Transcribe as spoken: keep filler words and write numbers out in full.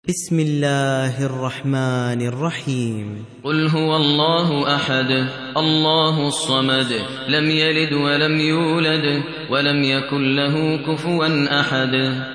بسم الله الرحمن الرحيم قل هو الله أحد الله الصمد لم يلد ولم يولد ولم يكن له كفوا أحد